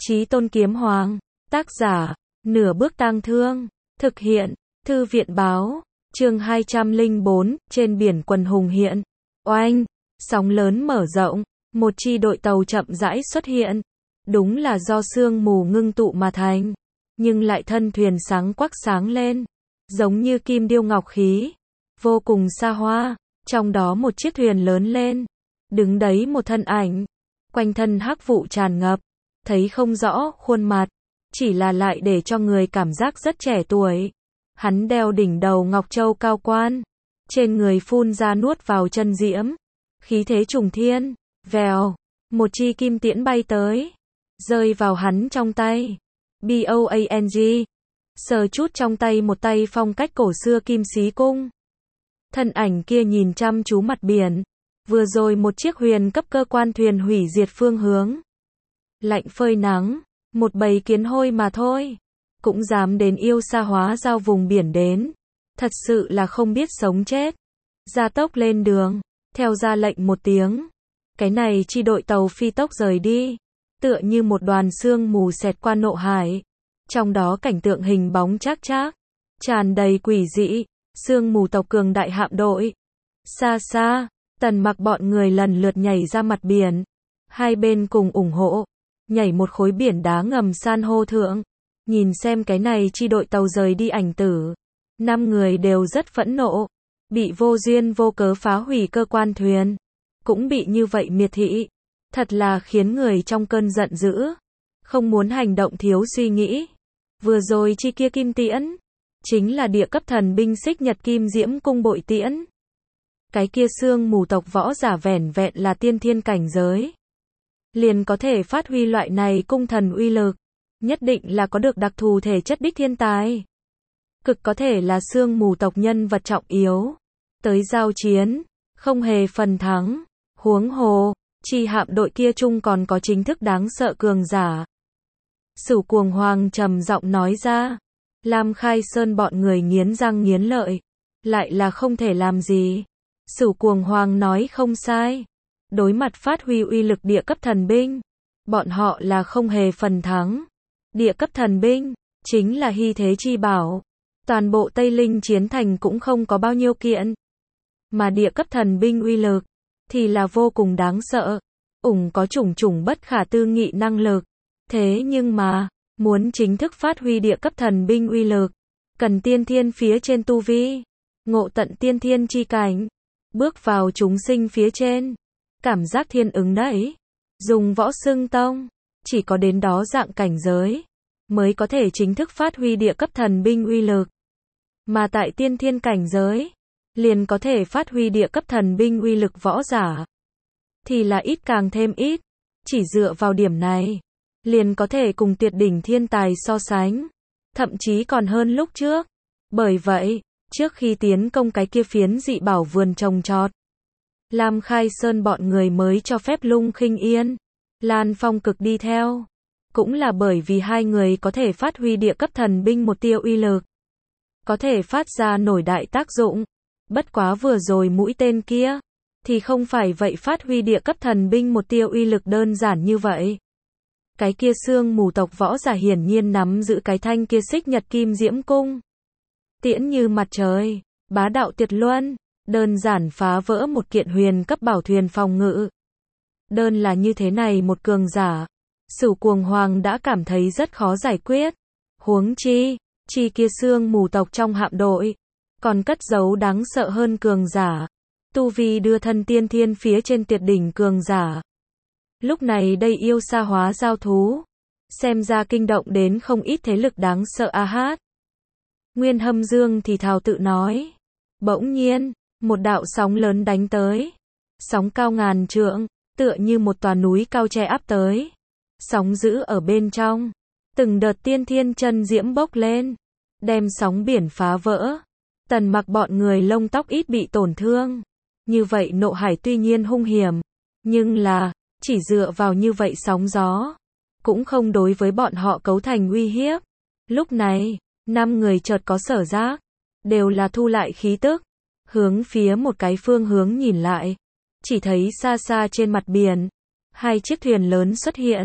Chí Tôn Kiếm Hoàng. Tác giả, Nửa Bước Tang Thương. Thực hiện, Thư viện báo. Chương 204, trên biển quần hùng hiện. Oanh, sóng lớn mở rộng, một chi đội tàu chậm rãi xuất hiện. Đúng là do sương mù ngưng tụ mà thành, nhưng lại thân thuyền sáng quắc sáng lên, giống như kim điêu ngọc khí, vô cùng xa hoa. Trong đó một chiếc thuyền lớn lên, đứng đấy một thân ảnh, quanh thân hắc vụ tràn ngập, thấy không rõ khuôn mặt, chỉ là lại để cho người cảm giác rất trẻ tuổi. Hắn đeo đỉnh đầu ngọc châu cao quan, trên người phun ra nuốt vào chân diễm, khí thế trùng thiên. Vèo, một chi kim tiễn bay tới, rơi vào hắn trong tay. Boang, sờ chút trong tay một tay phong cách cổ xưa kim xí cung. Thân ảnh kia nhìn chăm chú mặt biển, vừa rồi một chiếc huyền cấp cơ quan thuyền hủy diệt phương hướng. Lạnh phơi nắng, một bầy kiến hôi mà thôi, cũng dám đến yêu xa hóa giao vùng biển đến. Thật sự là không biết sống chết. Gia tốc lên đường, theo ra lệnh một tiếng. Cái này chi đội tàu phi tốc rời đi, tựa như một đoàn sương mù xẹt qua nộ hải. Trong đó cảnh tượng hình bóng chác chác, tràn đầy quỷ dị. Sương mù tộc cường đại hạm đội. Xa xa, Tần Mặc bọn người lần lượt nhảy ra mặt biển. Hai bên cùng ủng hộ, nhảy một khối biển đá ngầm san hô thượng. Nhìn xem cái này chi đội tàu rời đi ảnh tử. 5 người đều rất phẫn nộ, bị vô duyên vô cớ phá hủy cơ quan thuyền, cũng bị như vậy miệt thị. Thật là khiến người trong cơn giận dữ, không muốn hành động thiếu suy nghĩ. Vừa rồi chi kia kim tiễn, chính là địa cấp thần binh xích nhật kim diễm cung bội tiễn. Cái kia sương mù tộc võ giả vẻn vẹn là tiên thiên cảnh giới, liền có thể phát huy loại này cung thần uy lực. Nhất định là có được đặc thù thể chất đích thiên tài. Cực có thể là sương mù tộc nhân vật trọng yếu. Tới giao chiến, không hề phần thắng. Huống hồ, chi hạm đội kia chung còn có chính thức đáng sợ cường giả. Sửu Cuồng Hoàng trầm giọng nói ra. Lam Khai Sơn bọn người nghiến răng nghiến lợi, lại là không thể làm gì. Sửu Cuồng Hoàng nói không sai. Đối mặt phát huy uy lực địa cấp thần binh, bọn họ là không hề phần thắng. Địa cấp thần binh, chính là hy thế chi bảo. Toàn bộ Tây Linh chiến thành cũng không có bao nhiêu kiện. Mà địa cấp thần binh uy lực, thì là vô cùng đáng sợ. Có chủng bất khả tư nghị năng lực. Thế nhưng mà, muốn chính thức phát huy địa cấp thần binh uy lực, cần tiên thiên phía trên tu vi. Ngộ tận tiên thiên chi cảnh. Bước vào chúng sinh phía trên. Cảm giác thiên ứng đấy. Dùng võ xưng tông. Chỉ có đến đó dạng cảnh giới, mới có thể chính thức phát huy địa cấp thần binh uy lực. Mà tại tiên thiên cảnh giới, liền có thể phát huy địa cấp thần binh uy lực võ giả. Thì là ít càng thêm ít. Chỉ dựa vào điểm này, liền có thể cùng tuyệt đỉnh thiên tài so sánh. Thậm chí còn hơn lúc trước. Bởi vậy, trước khi tiến công cái kia phiến dị bảo vườn trồng trọt, Lam Khai Sơn bọn người mới cho phép Lung Khinh Yên, Lan Phong Cực đi theo. Cũng là bởi vì hai người có thể phát huy địa cấp thần binh một tia uy lực, có thể phát ra nổi đại tác dụng. Bất quá vừa rồi mũi tên kia, thì không phải vậy phát huy địa cấp thần binh một tia uy lực đơn giản như vậy. Cái kia sương mù tộc võ giả hiển nhiên nắm giữ cái thanh kia xích nhật kim diễm cung. Tiễn như mặt trời, bá đạo tuyệt luân, đơn giản phá vỡ một kiện huyền cấp bảo thuyền phòng ngự. Đơn là như thế này một cường giả, Sửu Cuồng Hoàng đã cảm thấy rất khó giải quyết. Huống chi kia sương mù tộc trong hạm đội, còn cất giấu đáng sợ hơn cường giả. Tu vi đưa thân tiên thiên phía trên tuyệt đỉnh cường giả. Lúc này đây yêu xa hóa giao thú, xem ra kinh động đến không ít thế lực đáng sợ a hát. Nguyên Hâm Dương thì thào tự nói. Bỗng nhiên, một đạo sóng lớn đánh tới. Sóng cao ngàn trượng, tựa như một tòa núi cao che áp tới. Sóng dữ ở bên trong, từng đợt tiên thiên chân diễm bốc lên, đem sóng biển phá vỡ. Tần Mặc bọn người lông tóc ít bị tổn thương. Như vậy nộ hải tuy nhiên hung hiểm, nhưng là, chỉ dựa vào như vậy sóng gió, cũng không đối với bọn họ cấu thành uy hiếp. Lúc này, 5 người chợt có sở giác, đều là thu lại khí tức, hướng phía một cái phương hướng nhìn lại. Chỉ thấy xa xa trên mặt biển, hai chiếc thuyền lớn xuất hiện.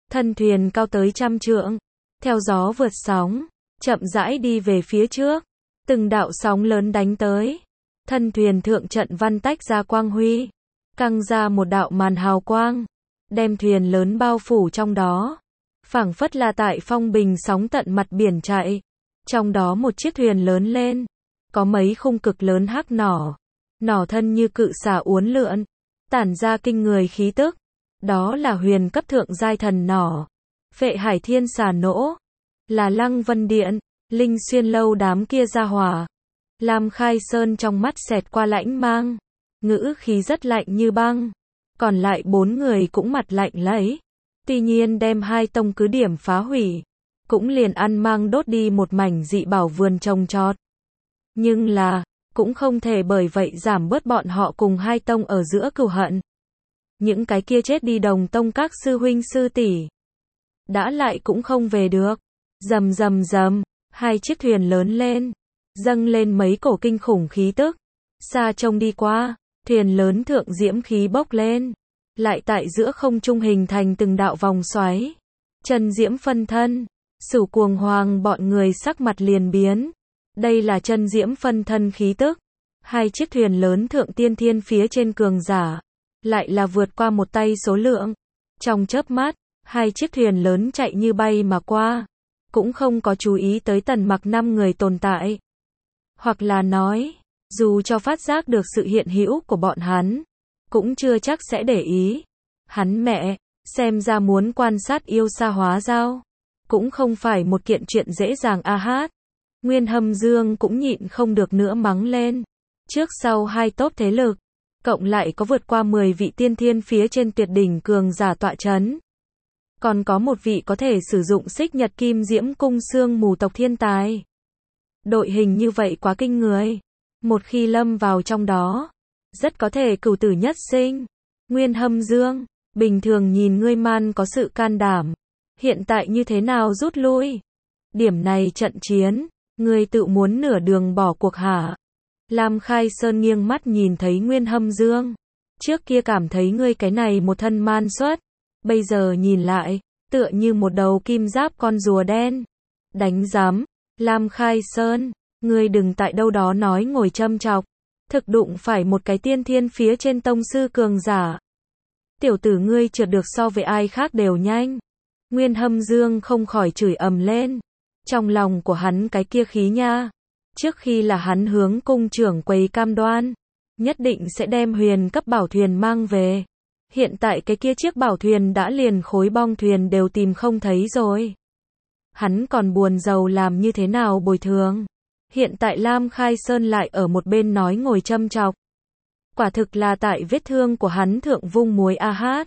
Thân thuyền cao tới 100 trượng, theo gió vượt sóng, chậm rãi đi về phía trước. Từng đạo sóng lớn đánh tới. Thân thuyền thượng trận văn tách ra quang huy, căng ra một đạo màn hào quang, đem thuyền lớn bao phủ trong đó. Phảng phất là tại phong bình sóng tận mặt biển chạy. Trong đó một chiếc thuyền lớn lên, có mấy khung cực lớn hắc nỏ. Nỏ thân như cự xà uốn lượn, tản ra kinh người khí tức. Đó là huyền cấp thượng giai thần nỏ. Phệ Hải Thiên xà nỗ, là Lăng Vân Điện, Linh Xuyên lâu đám kia ra hỏa. Lam Khai Sơn trong mắt xẹt qua lãnh mang, ngữ khí rất lạnh như băng. Còn lại 4 người cũng mặt lạnh lấy. Tuy nhiên đem 2 tông cứ điểm phá hủy, cũng liền ăn mang đốt đi một mảnh dị bảo vườn trồng trọt. Nhưng là, cũng không thể bởi vậy giảm bớt bọn họ cùng 2 tông ở giữa cừu hận. Những cái kia chết đi đồng tông các sư huynh sư tỷ, đã lại cũng không về được. Rầm rầm rầm, 2 chiếc thuyền lớn lên, dâng lên mấy cổ kinh khủng khí tức. Xa trông đi qua, thuyền lớn thượng diễm khí bốc lên, lại tại giữa không trung hình thành từng đạo vòng xoáy. Chân diễm phân thân, Sửu Cuồng Hoàng bọn người sắc mặt liền biến. Đây là chân diễm phân thân khí tức. 2 chiếc thuyền lớn thượng tiên thiên phía trên cường giả, lại là vượt qua một tay số lượng. Trong chớp mắt, 2 chiếc thuyền lớn chạy như bay mà qua, cũng không có chú ý tới Tần Mặc 5 người tồn tại. Hoặc là nói, dù cho phát giác được sự hiện hữu của bọn hắn, cũng chưa chắc sẽ để ý. Hắn mẹ, xem ra muốn quan sát yêu sa hóa giao, cũng không phải một kiện chuyện dễ dàng a hát. Nguyên Hâm Dương cũng nhịn không được nữa mắng lên. Trước sau 2 tốp thế lực, cộng lại có vượt qua 10 vị tiên thiên phía trên tuyệt đỉnh cường giả tọa chấn. Còn có một vị có thể sử dụng xích nhật kim diễm cung xương mù tộc thiên tài. Đội hình như vậy quá kinh người. Một khi lâm vào trong đó, rất có thể cửu tử nhất sinh. Nguyên Hâm Dương, bình thường nhìn ngươi man có sự can đảm, hiện tại như thế nào rút lui? Điểm này trận chiến, ngươi tự muốn nửa đường bỏ cuộc hả? Lam Khai Sơn nghiêng mắt nhìn thấy Nguyên Hâm Dương. Trước kia cảm thấy ngươi cái này một thân man xuất, bây giờ nhìn lại, tựa như một đầu kim giáp con rùa đen. Đánh giám, Lam Khai Sơn, ngươi đừng tại đâu đó nói ngồi châm chọc. Thực đụng phải một cái tiên thiên phía trên tông sư cường giả. Tiểu tử ngươi trượt được so với ai khác đều nhanh. Nguyên Hâm Dương không khỏi chửi ầm lên. Trong lòng của hắn cái kia khí nha. Trước khi là hắn hướng cung trưởng quầy cam đoan, nhất định sẽ đem huyền cấp bảo thuyền mang về. Hiện tại cái kia chiếc bảo thuyền đã liền khối bong thuyền đều tìm không thấy rồi. Hắn còn buồn rầu làm như thế nào bồi thường. Hiện tại Lam Khai Sơn lại ở một bên nói ngồi châm chọc. Quả thực là tại vết thương của hắn thượng vung muối a hát.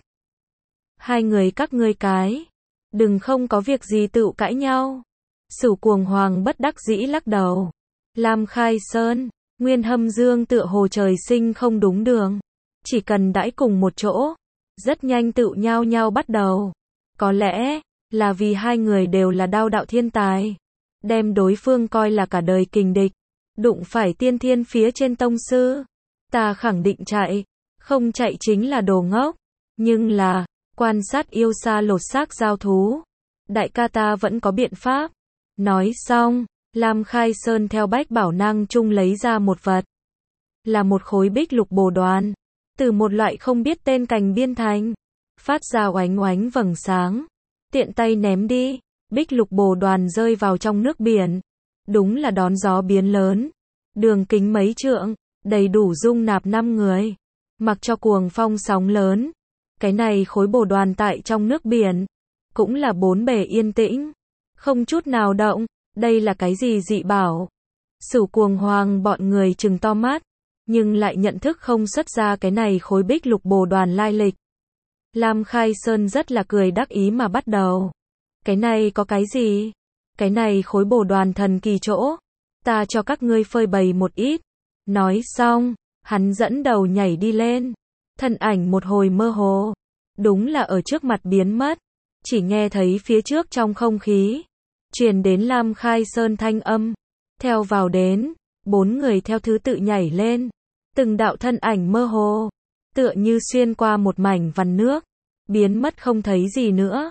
2 người các ngươi cái, đừng không có việc gì tự cãi nhau. Sửu Cuồng Hoàng bất đắc dĩ lắc đầu. Lam Khai Sơn, Nguyên Hâm Dương tựa hồ trời sinh không đúng đường. Chỉ cần đãi cùng một chỗ, rất nhanh tự nhau nhau bắt đầu. Có lẽ là vì 2 người đều là đao đạo thiên tài, đem đối phương coi là cả đời kình địch. Đụng phải tiên thiên phía trên tông sư, ta khẳng định chạy, không chạy chính là đồ ngốc. Nhưng là, quan sát yêu sa lột xác giao thú, đại ca ta vẫn có biện pháp. Nói xong, Lam Khai Sơn theo bách bảo năng chung lấy ra một vật. Là một khối bích lục bồ đoàn, từ một loại không biết tên cành biên thành, phát ra oánh oánh vầng sáng. Tiện tay ném đi, bích lục bồ đoàn rơi vào trong nước biển. Đúng là đón gió biến lớn. Đường kính mấy trượng, đầy đủ dung nạp 5 người. Mặc cho cuồng phong sóng lớn, cái này khối bồ đoàn tại trong nước biển, cũng là 4 bề yên tĩnh, không chút nào động. Đây là cái gì dị bảo? Sửu Cuồng Hoàng bọn người trừng to mắt, nhưng lại nhận thức không xuất ra cái này khối bích lục bồ đoàn lai lịch. Lam Khai Sơn rất là cười đắc ý mà bắt đầu. Cái này có cái gì? Cái này khối bồ đoàn thần kỳ chỗ, ta cho các ngươi phơi bày một ít. Nói xong, hắn dẫn đầu nhảy đi lên. Thân ảnh một hồi mơ hồ, đúng là ở trước mặt biến mất. Chỉ nghe thấy phía trước trong không khí truyền đến Lam Khai Sơn thanh âm. Theo vào đến, 4 người theo thứ tự nhảy lên. Từng đạo thân ảnh mơ hồ, tựa như xuyên qua một mảnh vằn nước, biến mất không thấy gì nữa.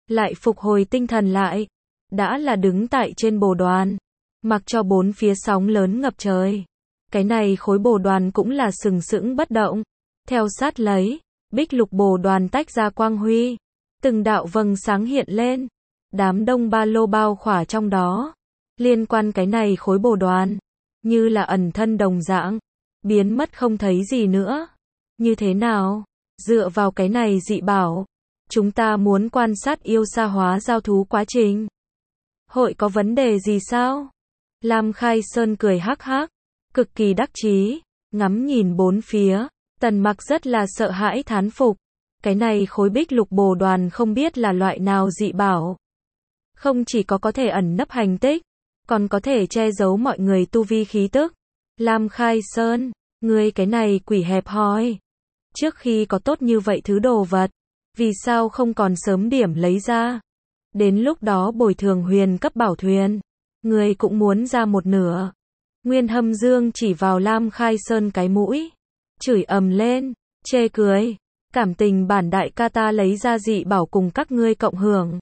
lại phục hồi tinh thần lại, đã là đứng tại trên bồ đoàn, mặc cho bốn phía sóng lớn ngập trời. Cái này khối bồ đoàn cũng là sừng sững bất động. Theo sát lấy, bích lục bồ đoàn tách ra quang huy, từng đạo vầng sáng hiện lên, đám đông ba lô bao khỏa trong đó, liên quan cái này khối bồ đoàn, như là ẩn thân đồng dạng, biến mất không thấy gì nữa. Như thế nào? Dựa vào cái này dị bảo, chúng ta muốn quan sát yêu sa hóa giao thú quá trình. Hội có vấn đề gì sao? Lam Khai Sơn cười hắc hắc, cực kỳ đắc chí, ngắm nhìn bốn phía, Tần Mặc rất là sợ hãi thán phục. Cái này khối bích lục bồ đoàn không biết là loại nào dị bảo. Không chỉ có thể ẩn nấp hành tích, còn có thể che giấu mọi người tu vi khí tức. Lam Khai Sơn, ngươi cái này quỷ hẹp hòi. Trước khi có tốt như vậy thứ đồ vật, vì sao không còn sớm điểm lấy ra? Đến lúc đó bồi thường huyền cấp bảo thuyền, ngươi cũng muốn ra một nửa. Nguyên Hâm Dương chỉ vào Lam Khai Sơn cái mũi, chửi ầm lên, chê cười, cảm tình bản đại ca ta lấy ra dị bảo cùng các ngươi cộng hưởng,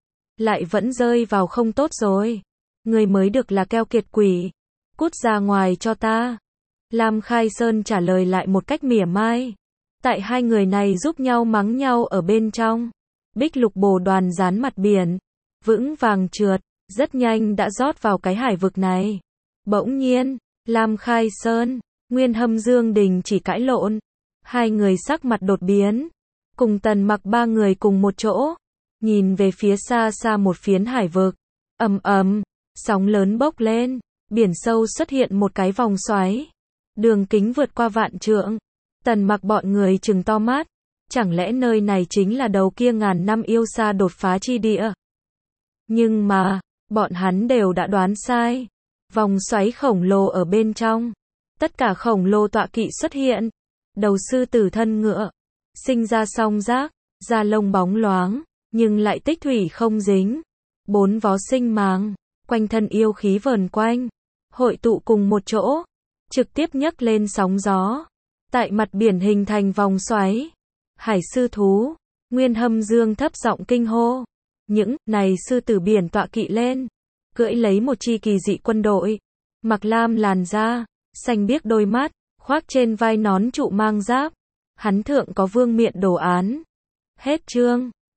lại vẫn rơi vào không tốt rồi. Ngươi mới được là keo kiệt quỷ, cút ra ngoài cho ta. Lam Khai Sơn trả lời lại một cách mỉa mai. Tại hai người này giúp nhau mắng nhau ở bên trong, bích lục bồ đoàn dán mặt biển, vững vàng trượt, rất nhanh đã rót vào cái hải vực này. Bỗng nhiên, Lam Khai Sơn, Nguyên Hâm Dương đình chỉ cãi lộn, hai người sắc mặt đột biến, cùng Tần Mặc ba người cùng một chỗ, nhìn về phía xa xa một phiến hải vực, ầm ầm, sóng lớn bốc lên, biển sâu xuất hiện một cái vòng xoáy, đường kính vượt qua vạn trượng. Tần Mặc bọn người trừng to mắt, chẳng lẽ nơi này chính là đầu kia ngàn năm yêu sa đột phá chi địa? Nhưng mà, bọn hắn đều đã đoán sai. Vòng xoáy khổng lồ ở bên trong, tất cả khổng lồ tọa kỵ xuất hiện, đầu sư tử thân ngựa, sinh ra song giác, da lông bóng loáng, nhưng lại tích thủy không dính, bốn vó sinh màng, quanh thân yêu khí vờn quanh, hội tụ cùng một chỗ, trực tiếp nhấc lên sóng gió, tại mặt biển hình thành vòng xoáy. Hải sư thú, Nguyên Hâm Dương thấp giọng kinh hô, những này sư tử biển tọa kỵ lên, cưỡi lấy một chi kỳ dị quân đội, mặc lam làn da, xanh biếc đôi mắt, khoác trên vai nón trụ mang giáp, hắn thượng có vương miện đồ án. Hết chương.